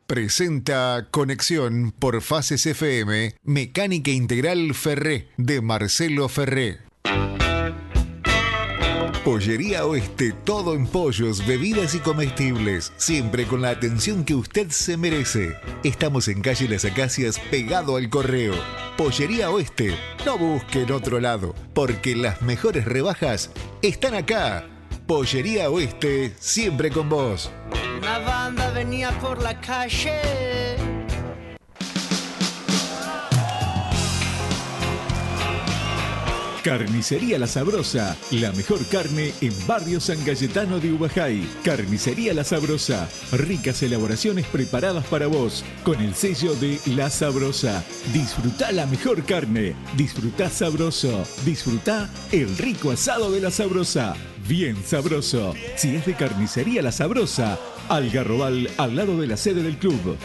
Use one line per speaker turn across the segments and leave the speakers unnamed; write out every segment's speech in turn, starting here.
Presenta Conexión por Fases FM, Mecánica Integral Ferré, de Marcelo Ferré. Pollería Oeste, todo en pollos, bebidas y comestibles, siempre con la atención que usted se merece. Estamos en calle Las Acacias, pegado al correo. Pollería Oeste, no busque en otro lado, porque las mejores rebajas están acá. Pollería Oeste, siempre con vos.
Una banda venía por la calle.
Carnicería La Sabrosa, la mejor carne en Barrio San Cayetano de Ubajay. Carnicería La Sabrosa, ricas elaboraciones preparadas para vos, con el sello de La Sabrosa. Disfrutá la mejor carne, disfrutá sabroso, disfrutá el rico asado de La Sabrosa. Bien sabroso. Si es de Carnicería La Sabrosa, Algarrobal, al lado de la sede del club.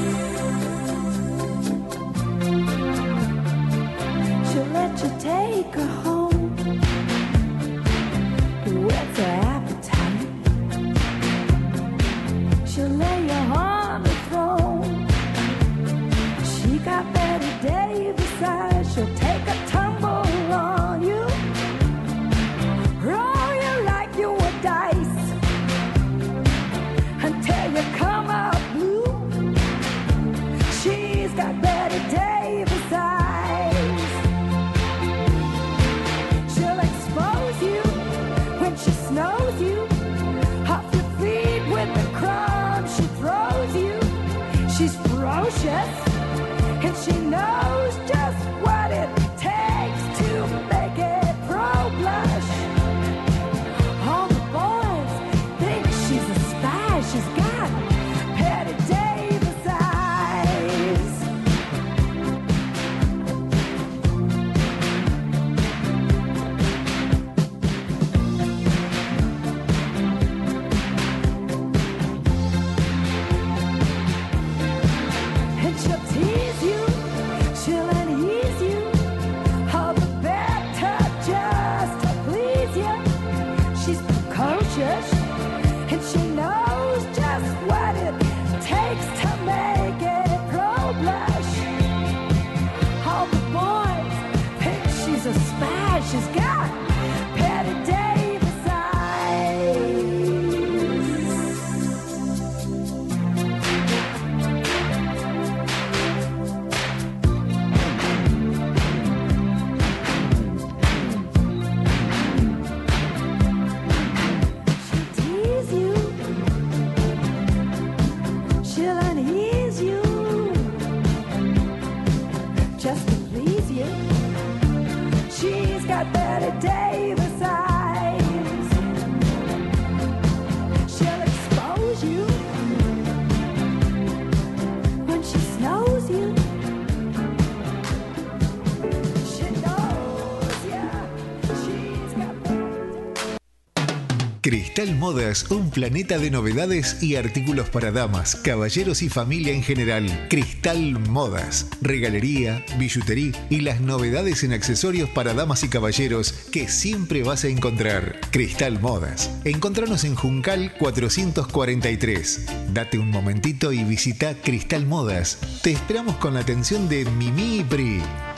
Take
Cristal Modas, un planeta de novedades y artículos para damas, caballeros y familia en general. Cristal Modas, regalería, billutería y las novedades en accesorios para damas y caballeros que siempre vas a encontrar. Cristal Modas. Encontranos en Juncal 443. Date un momentito y visita Cristal Modas. Te esperamos con la atención de Mimi y Pri.